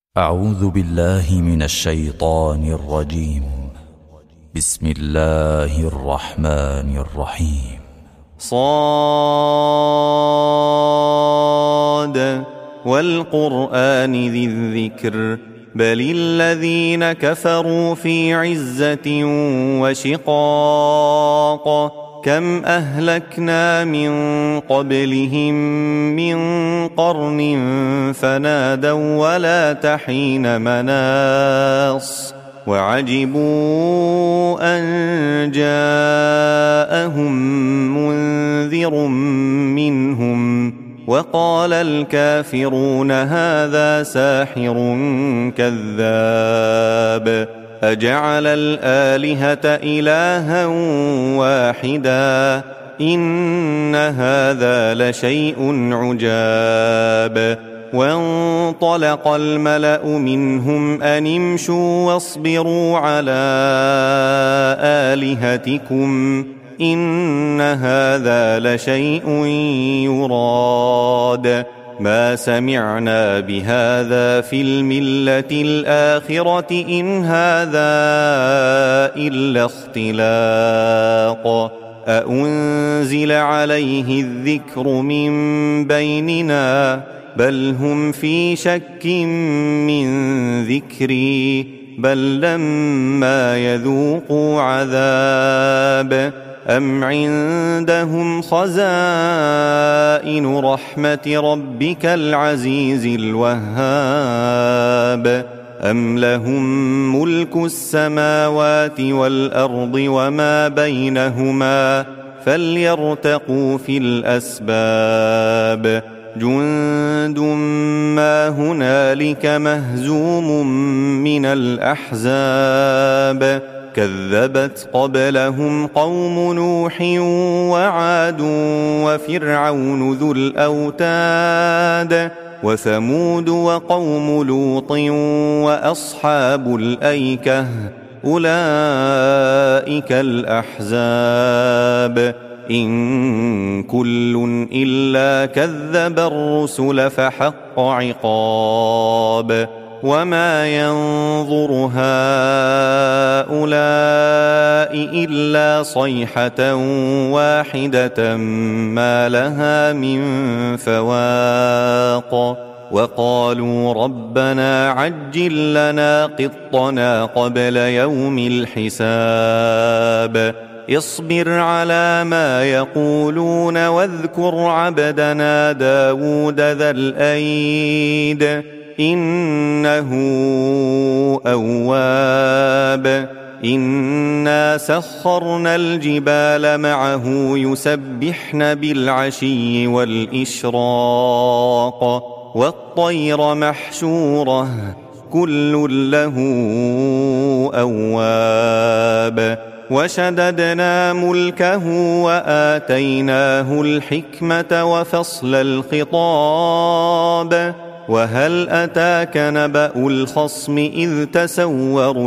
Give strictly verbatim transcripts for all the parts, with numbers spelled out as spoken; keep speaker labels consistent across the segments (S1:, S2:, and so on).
S1: أعوذ بالله من الشيطان الرجيم. بسم الله الرحمن الرحيم.
S2: صاد والقرآن ذي الذكر بل الذين كفروا في عزة وشقاق كم أهلكنا من قبلهم من قرن فنادوا ولا تحين مناص وعجبوا أن جاءهم منذر منهم وقال الكافرون هذا ساحر كذاب أجعل الآلهة إلها واحدا إن هذا لشيء عجاب وانطلق الملأ منهم أن امشوا واصبروا على آلهتكم إن هذا لشيء يراد ما سمعنا بهذا في الملة الآخرة إن هذا إلا اختلاق أأنزل عليه الذكر من بيننا بل هم في شك من ذكري بل لما يذوقوا عذاب أم عندهم خزائن رحمة ربك العزيز الوهاب أم لهم ملك السماوات والأرض وما بينهما فليرتقوا في الأسباب جند ما هنالك مهزوم من الأحزاب كذبت قبلهم قوم نوح وعاد وفرعون ذو الأوتاد وثمود وقوم لوط وأصحاب الأيكة أولئك الأحزاب إن كل إلا كذب الرسل فحق عقاب وما ينظر هؤلاء إلا صيحة واحدة ما لها من فواق وقالوا ربنا عجل لنا قطنا قبل يوم الحساب اصبر على ما يقولون واذكر عبدنا داود ذا الأيد إنه أواب إنا سخرنا الجبال معه يسبحن بالعشي والإشراق والطير محشورة كل له أواب وشددنا ملكه وآتيناه الحكمة وفصل الخطاب وهل أتاك نبأ الخصم إذ تسوروا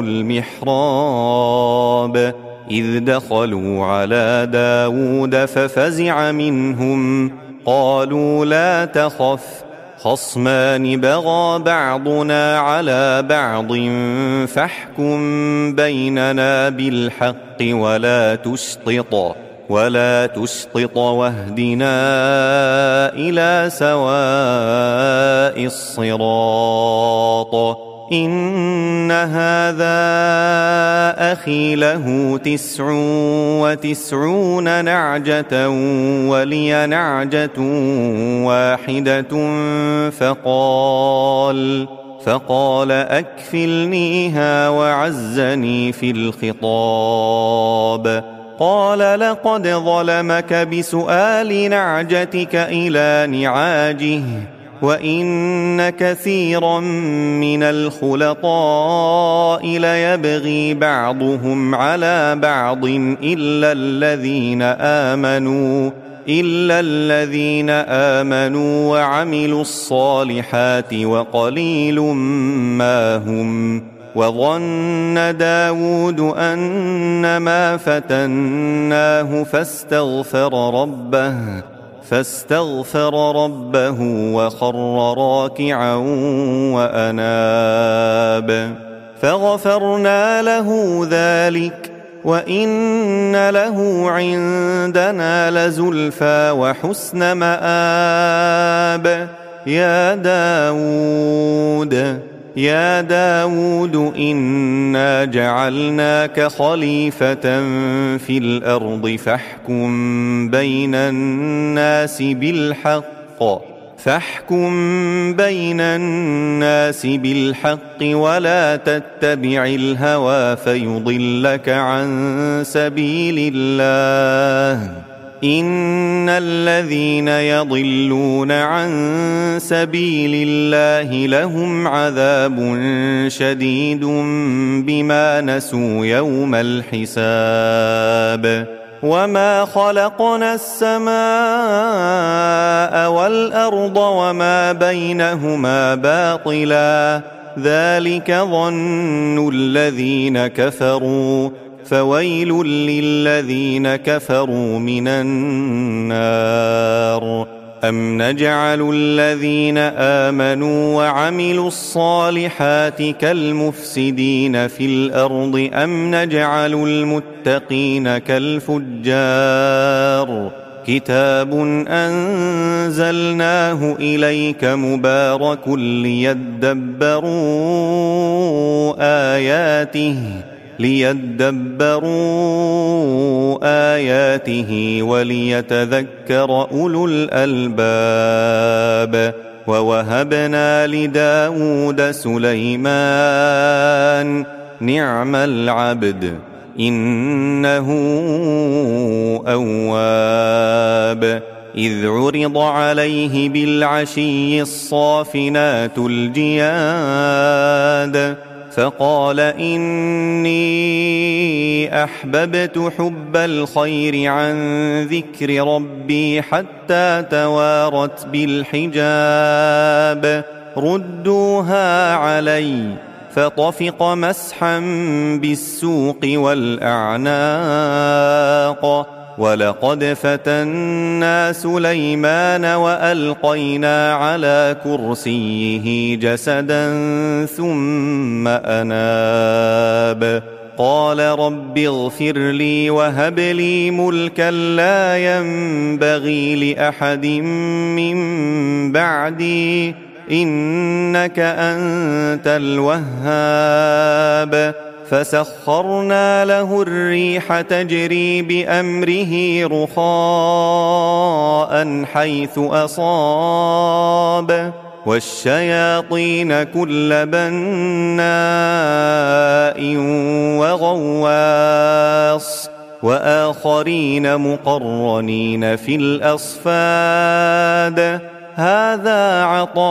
S2: المحراب إذ دخلوا على داود ففزع منهم قالوا لا تخف خصمان بغى بعضنا على بعض فاحكم بيننا بالحق ولا تشطط ولا تشطط واهدنا إلى سواء الصراط إن هذا أخي له تسع وتسعون نعجة ولي نعجة واحدة فقال فقال أكفلنيها وعزني في الخطاب قال لقد ظلمك بسؤال نعجتك إلى نعاجه وإن كثيرا من الخلطاء ليبغي بعضهم على بعض إلا الذين آمنوا إلا الذين آمنوا وعملوا الصالحات وقليل ما هم وظن داود أنما فتناه فاستغفر ربه فاستغفر ربه وخر راكعا وأناب فغفرنا له ذلك وإن له عندنا لزلفى وحسن مآب يا داود يا داود إنا جعلناك خليفة في الأرض فاحكم بين الناس بالحق فاحكم بين الناس بالحق ولا تتبع الهوى فيضلك عن سبيل الله إن الذين يضلون عن سبيل الله لهم عذاب شديد بما نسوا يوم الحساب وما خلقنا السماء والأرض وما بينهما باطلا ذلك ظن الذين كفروا فويل للذين كفروا من النار أم نجعل الذين آمنوا وعملوا الصالحات كالمفسدين في الأرض أم نجعل المتقين كالفجار كتاب أنزلناه إليك مبارك ليدبروا آياته ليدبروا آياته وليتذكر أولو الألباب ووهبنا لداود سليمان نعم العبد إنه أواب إذ عرض عليه بالعشي الصافنات الجياد فقال إني أحببت حب الخير عن ذكر ربي حتى توارت بالحجاب ردوها علي فطفق مسحا بالسوق والأعناق ولقد فتنا سليمان وألقينا على كرسيه جسدا ثم أناب قال رب اغفر لي وهب لي ملكا لا ينبغي لأحد من بعدي إنك أنت الوهاب فسخرنا له الريح تجري بأمره رخاء حيث أصاب والشياطين كل بناء وغواص وآخرين مقرنين في الأصفاد هذا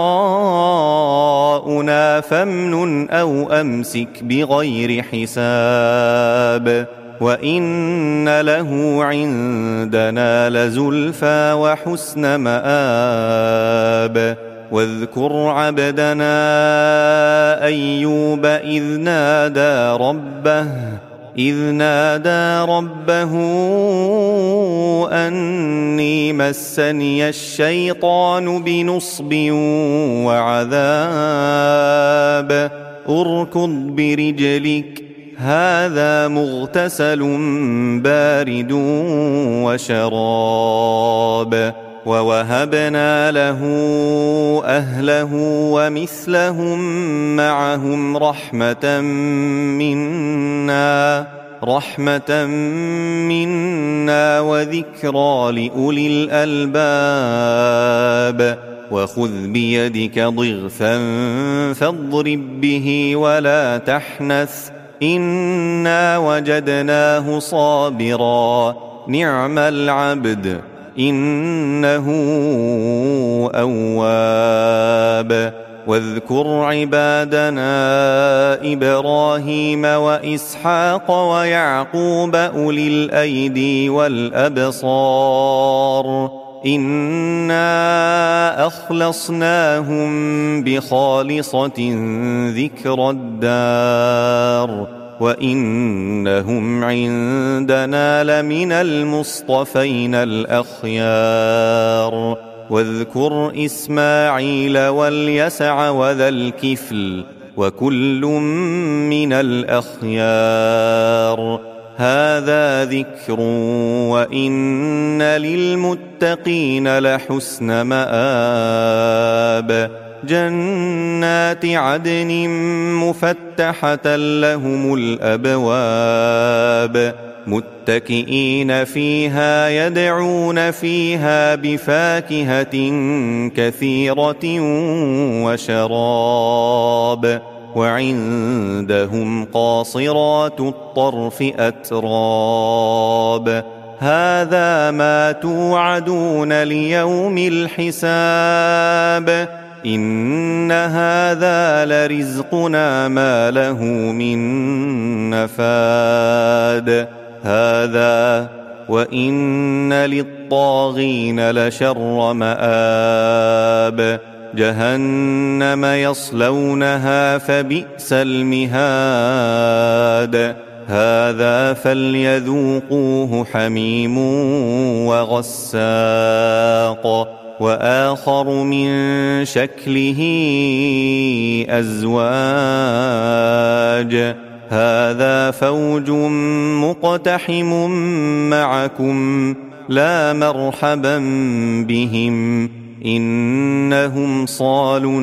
S2: عطاؤنا فامنن أو أمسك بغير حساب وإن له عندنا لزلفى وحسن مآب واذكر عبدنا أيوب إذ نادى ربه إذ نادى ربه أني مسني الشيطان بنصب وعذاب اركض برجلك هذا مغتسل بارد وشراب ووهبنا له أهله ومثلهم معهم رحمة منا رحمة منا وذكرى لأولي الألباب وخذ بيدك ضغثا فاضرب به ولا تحنث إنا وجدناه صابرا نعم العبد إنه أواب واذكر عبادنا إبراهيم وإسحاق ويعقوب أولي الأيدي والأبصار إنا أخلصناهم بخالصة ذكر الدار وإنهم عندنا لمن المصطفين الأخيار واذكر إسماعيل واليسع وذا الكفل وكل من الأخيار هذا ذكر وإن للمتقين لحسن مآب جنات عدن مفتحة لهم الأبواب متكئين فيها يدعون فيها بفاكهة كثيرة وشراب وعندهم قاصرات الطرف أتراب هذا ما توعدون ليوم الحساب إن هذا لرزقنا ما له من نفاد هذا وإن للطاغين لشر مآب جهنم يصلونها فبئس المهاد هذا فليذوقوه حميم وغساق وآخر من شكله أزواج هذا فوج مقتحم معكم لا مرحبا بهم إنهم صالوا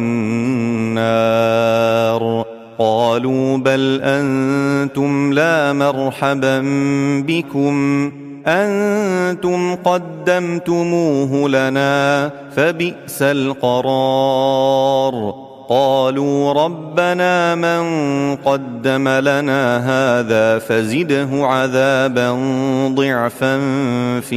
S2: النار قالوا بل أنتم لا مرحبا بكم أنتم قدمتموه لنا فبئس القرار قالوا ربنا من قدم لنا هذا فزده عذابا ضعفا في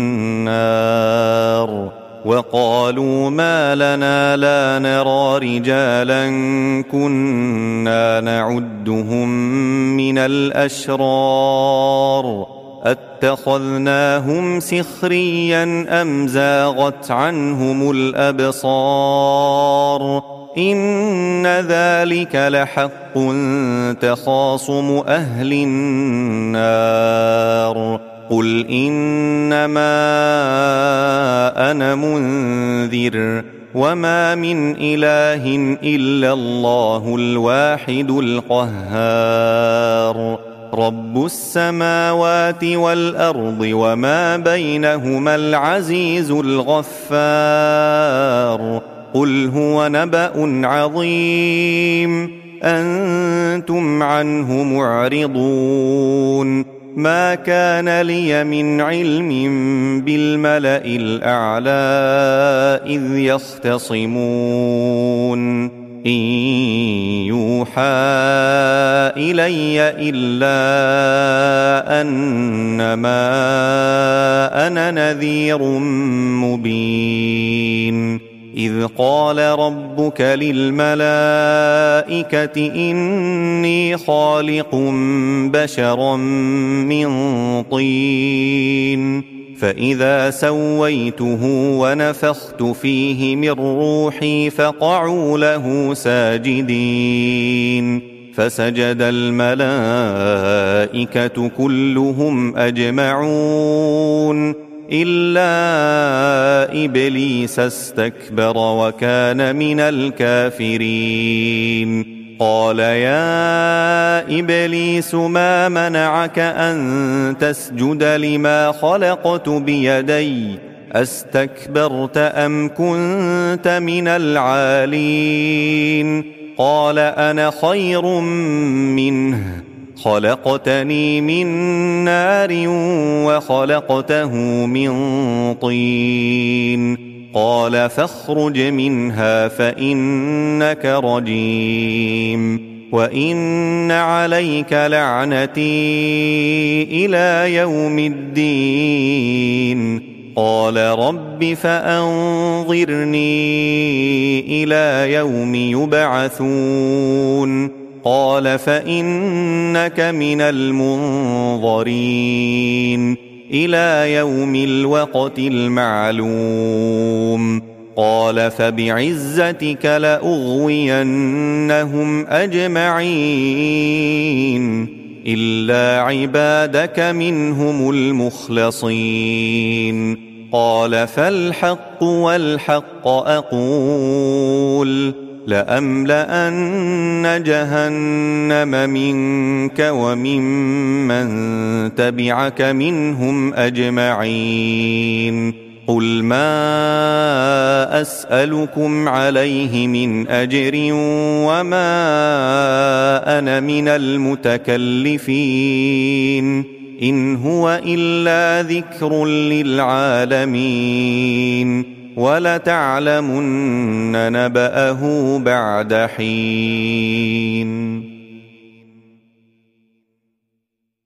S2: النار وقالوا ما لنا لا نرى رجالا كنا نعدهم من الأشرار أتخذناهم سخريا أم زاغت عنهم الأبصار إن ذلك لحق تخاصم أهل النار قل إنما أنا منذر وما من إله إلا الله الواحد القهار رب السماوات والأرض وما بينهما العزيز الغفار قل هو نبأ عظيم أنتم عنه معرضون ما كان لي من علم بالملأ الأعلى إذ يختصمون إن يوحى إلي إلا أنما أنا نذير مبين إذ قال ربك للملائكة إني خالق بشرا من طين فإذا سويته ونفخت فيه من روحي فقعوا له ساجدين فسجد الملائكة كلهم أجمعون إلا إبليس استكبر وكان من الكافرين قال يا إبليس ما منعك أن تسجد لما خلقت بيدي أستكبرت أم كنت من العالين قال أنا خير منه خلقتني من نار وخلقته من طين قال فاخرج منها فإنك رجيم وإن عليك لعنتي إلى يوم الدين قال رب فأنظرني إلى يوم يبعثون قال فإنك من المنظرين إلى يوم الوقت المعلوم قال فبعزتك لأغوينهم أجمعين إلا عبادك منهم المخلصين قال فالحق والحق أقول لأملأن جهنم منك وممن تبعك منهم أجمعين قل ما أسألكم عليه من أجر وما أنا من المتكلفين إن هو إلا ذكر للعالمين ولتعلمن نبأه بعد حين